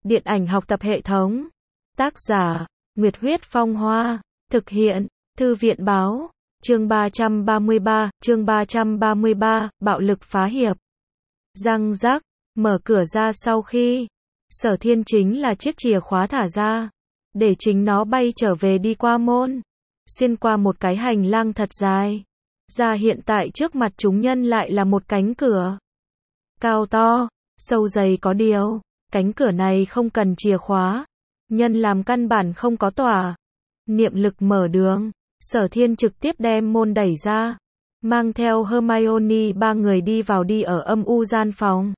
Điện ảnh học tập hệ thống. Tác giả, Nguyệt Huyết Phong Hoa. Thực hiện, Thư viện Báo. Chương 333, bạo lực phá hiệp. Răng rắc, mở cửa ra sau khi Sở Thiên chính là chiếc chìa khóa thả ra, để chính nó bay trở về đi qua môn, xuyên qua một cái hành lang thật dài. Ra hiện tại trước mặt chúng nhân lại là một cánh cửa. Cao to, sâu dày có điều, cánh cửa này không cần chìa khóa. Nhân làm căn bản không có tỏa niệm lực mở đường. Sở Thiên trực tiếp đem môn đẩy ra, mang theo Hermione ba người đi vào đi ở âm u gian phòng.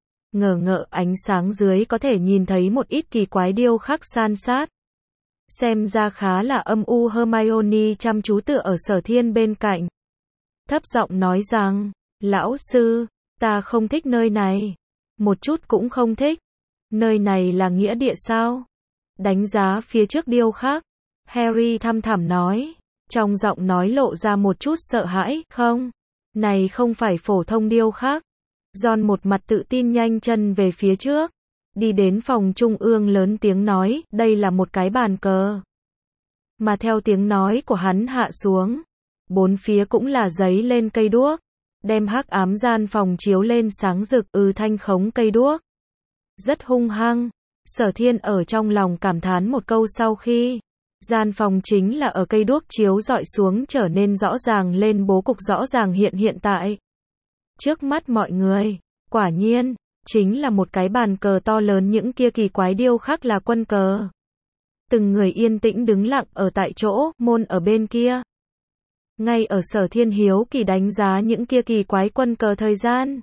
Ngờ ánh sáng dưới có thể nhìn thấy một ít kỳ quái điêu khắc san sát. Xem ra khá là âm u. Hermione chăm chú tựa ở Sở Thiên bên cạnh, thấp giọng nói rằng, lão sư, ta không thích nơi này. Một chút cũng không thích. Nơi này là nghĩa địa sao? Đánh giá phía trước điêu khắc, Harry thăm thẳm nói, trong giọng nói lộ ra một chút sợ hãi. Không, này không phải phổ thông điêu khắc. John một mặt tự tin nhanh chân về phía trước, đi đến phòng trung ương lớn tiếng nói, đây là một cái bàn cờ. Mà theo tiếng nói của hắn hạ xuống, bốn phía cũng là giấy lên cây đuốc, đem hắc ám gian phòng chiếu lên sáng rực. Thanh khống cây đuốc rất hung hăng. Sở Thiên ở trong lòng cảm thán một câu sau khi gian phòng chính là ở cây đuốc chiếu rọi xuống trở nên rõ ràng lên, bố cục rõ ràng hiện tại trước mắt mọi người. Quả nhiên, chính là một cái bàn cờ to lớn, những kia kỳ quái điêu khắc là quân cờ. Từng người yên tĩnh đứng lặng ở tại chỗ, môn ở bên kia. Ngay ở Sở Thiên hiếu kỳ đánh giá những kia kỳ quái quân cờ thời gian,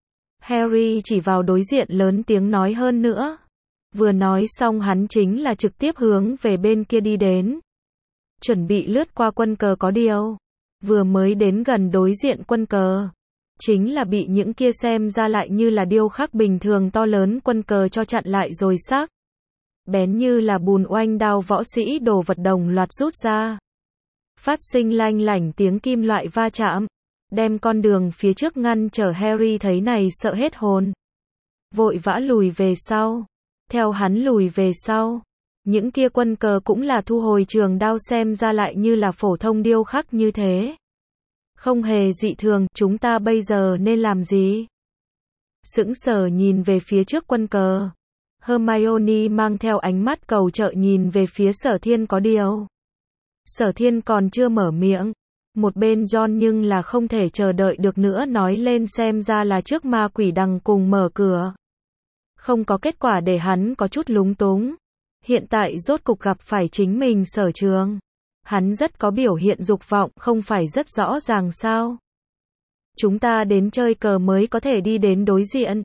Harry chỉ vào đối diện lớn tiếng nói, hơn nữa. Vừa nói xong hắn chính là trực tiếp hướng về bên kia đi đến, chuẩn bị lướt qua quân cờ. Có điều, vừa mới đến gần đối diện quân cờ, chính là bị những kia xem ra lại như là điêu khắc bình thường to lớn quân cờ cho chặn lại rồi. Sắc bén như là bùn oanh đao võ sĩ đồ vật đồng loạt rút ra, phát sinh lanh lảnh tiếng kim loại va chạm, đem con đường phía trước ngăn trở. Harry thấy này sợ hết hồn, vội vã lùi về sau. Theo hắn lùi về sau, những kia quân cờ cũng là thu hồi trường đao, xem ra lại như là phổ thông điêu khắc như thế, không hề dị thường. Chúng ta bây giờ nên làm gì? Sững sờ nhìn về phía trước quân cờ, Hermione mang theo ánh mắt cầu trợ nhìn về phía Sở Thiên. Có điều, Sở Thiên còn chưa mở miệng, một bên John nhưng là không thể chờ đợi được nữa nói lên, xem ra là trước ma quỷ đằng cùng mở cửa. Không có kết quả để hắn có chút lúng túng. Hiện tại rốt cục gặp phải chính mình sở trường. Hắn rất có biểu hiện dục vọng, không phải rất rõ ràng sao? Chúng ta đến chơi cờ mới có thể đi đến đối diện.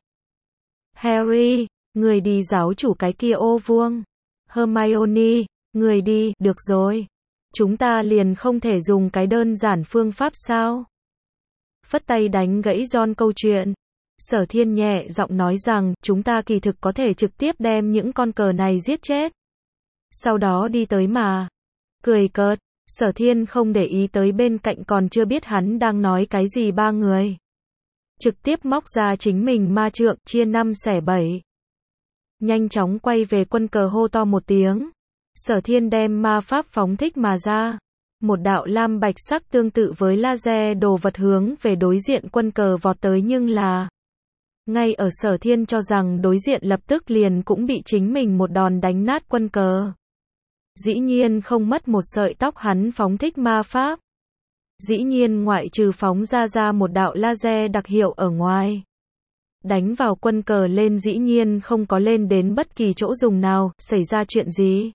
Harry, người đi giáo chủ cái kia ô vuông. Hermione, người đi, được rồi. Chúng ta liền không thể dùng cái đơn giản phương pháp sao? Phất tay đánh gãy John câu chuyện. Sở Thiên nhẹ giọng nói rằng, chúng ta kỳ thực có thể trực tiếp đem những con cờ này giết chết, sau đó đi tới mà. Cười cợt, Sở Thiên không để ý tới bên cạnh còn chưa biết hắn đang nói cái gì ba người. Trực tiếp móc ra chính mình ma trượng, chia 5 xẻ 7. Nhanh chóng quay về quân cờ hô to một tiếng. Sở Thiên đem ma pháp phóng thích mà ra. Một đạo lam bạch sắc tương tự với laser đồ vật hướng về đối diện quân cờ vọt tới, nhưng là ngay ở Sở Thiên cho rằng đối diện lập tức liền cũng bị chính mình một đòn đánh nát quân cờ. Dĩ nhiên không mất một sợi tóc hắn phóng thích ma pháp. Dĩ nhiên ngoại trừ phóng ra một đạo laser đặc hiệu ở ngoài, đánh vào quân cờ lên dĩ nhiên không có lên đến bất kỳ chỗ dùng nào. Xảy ra chuyện gì?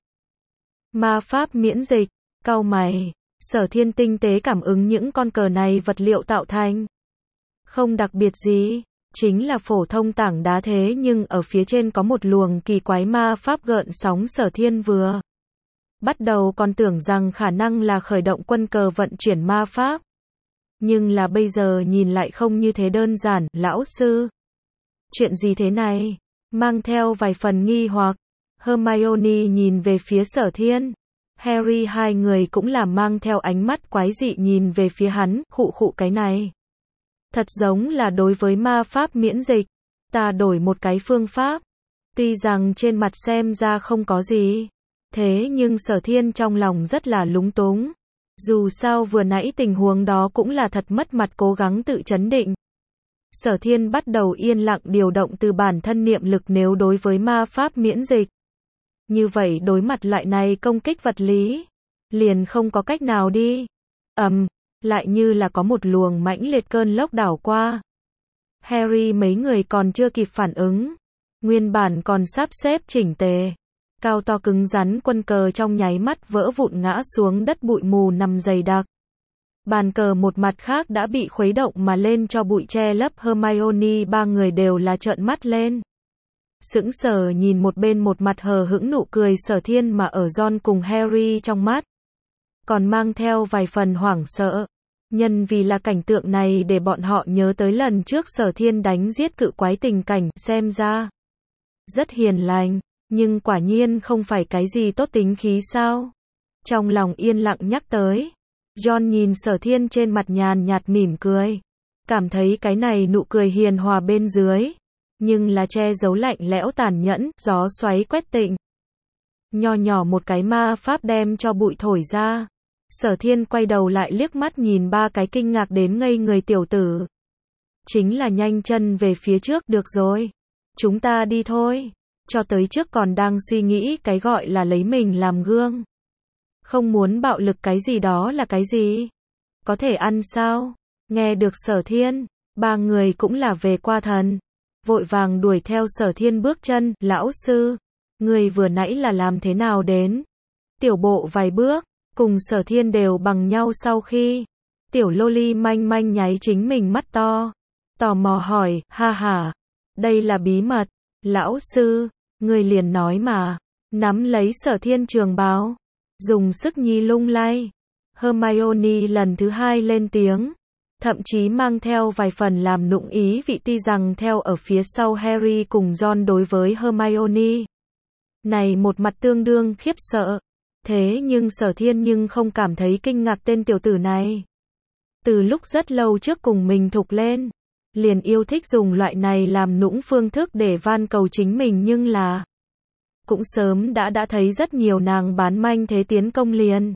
Ma pháp miễn dịch. Cau mày, Sở Thiên tinh tế cảm ứng những con cờ này vật liệu tạo thành. Không đặc biệt gì, chính là phổ thông tảng đá, thế nhưng ở phía trên có một luồng kỳ quái ma pháp gợn sóng. Sở Thiên vừa bắt đầu còn tưởng rằng khả năng là khởi động quân cờ vận chuyển ma pháp. Nhưng là bây giờ nhìn lại không như thế đơn giản. Lão sư, chuyện gì thế này? Mang theo vài phần nghi hoặc, Hermione nhìn về phía Sở Thiên. Harry hai người cũng là mang theo ánh mắt quái dị nhìn về phía hắn. Khụ cái này thật giống là đối với ma pháp miễn dịch. Ta đổi một cái phương pháp. Tuy rằng trên mặt xem ra không có gì, thế nhưng Sở Thiên trong lòng rất là lúng túng. Dù sao vừa nãy tình huống đó cũng là thật mất mặt, cố gắng tự trấn định. Sở Thiên bắt đầu yên lặng điều động từ bản thân niệm lực nếu đối với ma pháp miễn dịch. Như vậy đối mặt loại này công kích vật lý, liền không có cách nào đi. Lại như là có một luồng mãnh liệt cơn lốc đảo qua. Harry mấy người còn chưa kịp phản ứng. Nguyên bản còn sắp xếp chỉnh tề, cao to cứng rắn quân cờ trong nháy mắt vỡ vụn ngã xuống đất, bụi mù nằm dày đặc. Bàn cờ một mặt khác đã bị khuấy động mà lên cho bụi che lấp. Hermione ba người đều là trợn mắt lên. Sững sờ nhìn một bên một mặt hờ hững nụ cười Sở Thiên mà ở Ron cùng Harry trong mắt còn mang theo vài phần hoảng sợ. Nhân vì là cảnh tượng này để bọn họ nhớ tới lần trước Sở Thiên đánh giết cự quái tình cảnh, xem ra rất hiền lành, nhưng quả nhiên không phải cái gì tốt tính khí sao? Trong lòng yên lặng nhắc tới. Ron nhìn Sở Thiên trên mặt nhàn nhạt mỉm cười, cảm thấy cái này nụ cười hiền hòa bên dưới, nhưng là che giấu lạnh lẽo tàn nhẫn, gió xoáy quét tịnh. Nho nhỏ một cái ma pháp đem cho bụi thổi ra. Sở Thiên quay đầu lại liếc mắt nhìn ba cái kinh ngạc đến ngây người tiểu tử. Chính là nhanh chân về phía trước, được rồi. Chúng ta đi thôi. Cho tới trước còn đang suy nghĩ cái gọi là lấy mình làm gương. Không muốn bạo lực cái gì đó là cái gì? Có thể ăn sao? Nghe được Sở Thiên, ba người cũng là về qua thần. Vội vàng đuổi theo Sở Thiên bước chân, lão sư. Người vừa nãy là làm thế nào đến? Tiểu bộ vài bước, cùng Sở Thiên đều bằng nhau sau khi. Tiểu loli manh manh nháy chính mình mắt to. Tò mò hỏi, ha ha. Đây là bí mật. Lão sư, người liền nói mà. Nắm lấy Sở Thiên trường bào, dùng sức nhi lung lay. Hermione lần thứ hai lên tiếng, thậm chí mang theo vài phần làm nũng ý vị, tuy rằng theo ở phía sau Harry cùng Ron đối với Hermione này một mặt tương đương khiếp sợ. Thế nhưng Sở Thiên nhưng không cảm thấy kinh ngạc, tên tiểu tử này từ lúc rất lâu trước cùng mình thục lên, liền yêu thích dùng loại này làm nũng phương thức để van cầu chính mình, nhưng là cũng sớm đã thấy rất nhiều nàng bán manh thế tiến công liền.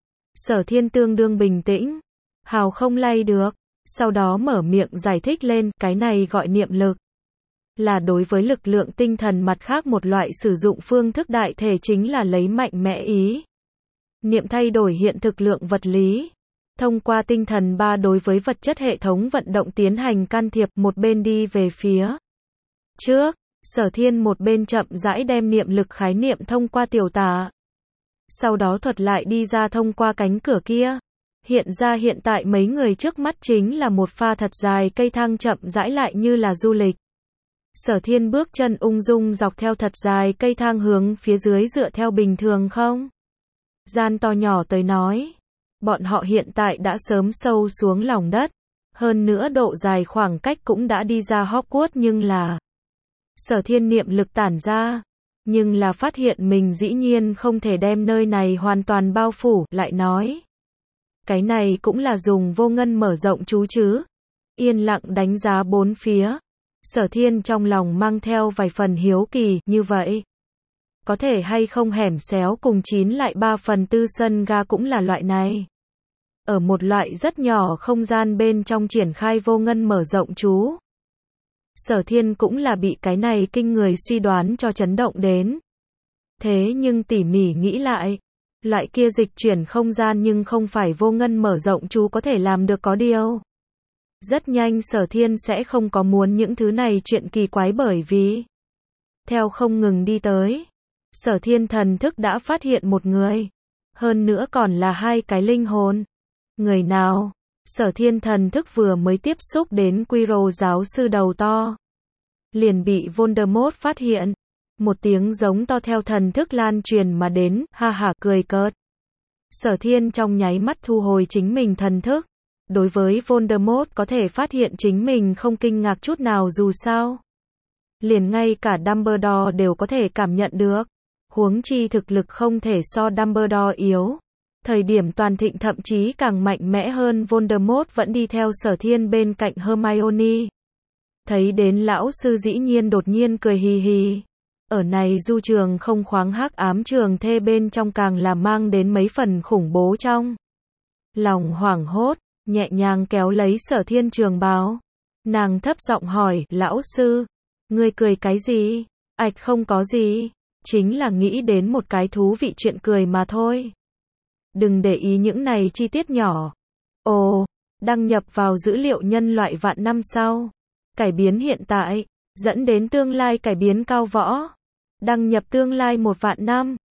Sở Thiên tương đương bình tĩnh, hào không lay được, sau đó mở miệng giải thích lên, cái này gọi niệm lực, là đối với lực lượng tinh thần mặt khác một loại sử dụng phương thức, đại thể chính là lấy mạnh mẽ ý niệm thay đổi hiện thực lượng vật lý, thông qua tinh thần ba đối với vật chất hệ thống vận động tiến hành can thiệp. Một bên đi về phía trước, Sở Thiên một bên chậm rãi đem niệm lực khái niệm thông qua tiểu tả, sau đó thuật lại đi ra thông qua cánh cửa kia. Hiện ra hiện tại mấy người trước mắt chính là một pha thật dài cây thang chậm rãi lại như là du lịch. Sở Thiên bước chân ung dung dọc theo thật dài cây thang hướng phía dưới, dựa theo bình thường không gian to nhỏ tới nói, bọn họ hiện tại đã sớm sâu xuống lòng đất, hơn nữa độ dài khoảng cách cũng đã đi ra Hogwarts, nhưng là Sở Thiên niệm lực tản ra, nhưng là phát hiện mình dĩ nhiên không thể đem nơi này hoàn toàn bao phủ, lại nói cái này cũng là dùng vô ngân mở rộng chú chứ. Yên lặng đánh giá bốn phía, Sở Thiên trong lòng mang theo vài phần hiếu kỳ, như vậy có thể hay không hẻm xéo cùng 9 lại 3/4 sân ga cũng là loại này. Ở một loại rất nhỏ không gian bên trong triển khai vô ngân mở rộng chú. Sở Thiên cũng là bị cái này kinh người suy đoán cho chấn động đến. Thế nhưng tỉ mỉ nghĩ lại, loại kia dịch chuyển không gian nhưng không phải vô ngân mở rộng chú có thể làm được, có điều rất nhanh Sở Thiên sẽ không có muốn những thứ này chuyện kỳ quái, bởi vì theo không ngừng đi tới, Sở Thiên thần thức đã phát hiện một người, hơn nữa còn là hai cái linh hồn. Người nào? Sở Thiên thần thức vừa mới tiếp xúc đến Quirrell giáo sư đầu to, liền bị Voldemort phát hiện. Một tiếng giống to theo thần thức lan truyền mà đến, ha ha cười cợt. Sở Thiên trong nháy mắt thu hồi chính mình thần thức. Đối với Voldemort có thể phát hiện chính mình không kinh ngạc chút nào, dù sao liền ngay cả Dumbledore đều có thể cảm nhận được. Huống chi thực lực không thể so Dumbledore yếu. Thời điểm toàn thịnh thậm chí càng mạnh mẽ hơn Voldemort vẫn đi theo Sở Thiên bên cạnh Hermione. Thấy đến lão sư dĩ nhiên đột nhiên cười hì hì. Ở này du trường không khoáng hắc ám trường thê bên trong càng là mang đến mấy phần khủng bố trong. Lòng hoảng hốt, nhẹ nhàng kéo lấy Sở Thiên trường bào. Nàng thấp giọng hỏi, lão sư, ngươi cười cái gì? Ạch không có gì, chính là nghĩ đến một cái thú vị chuyện cười mà thôi. Đừng để ý những này chi tiết nhỏ. Ồ, đăng nhập vào dữ liệu nhân loại vạn năm sau. Cải biến hiện tại, dẫn đến tương lai cải biến cao võ. Đăng nhập tương lai 1 vạn năm.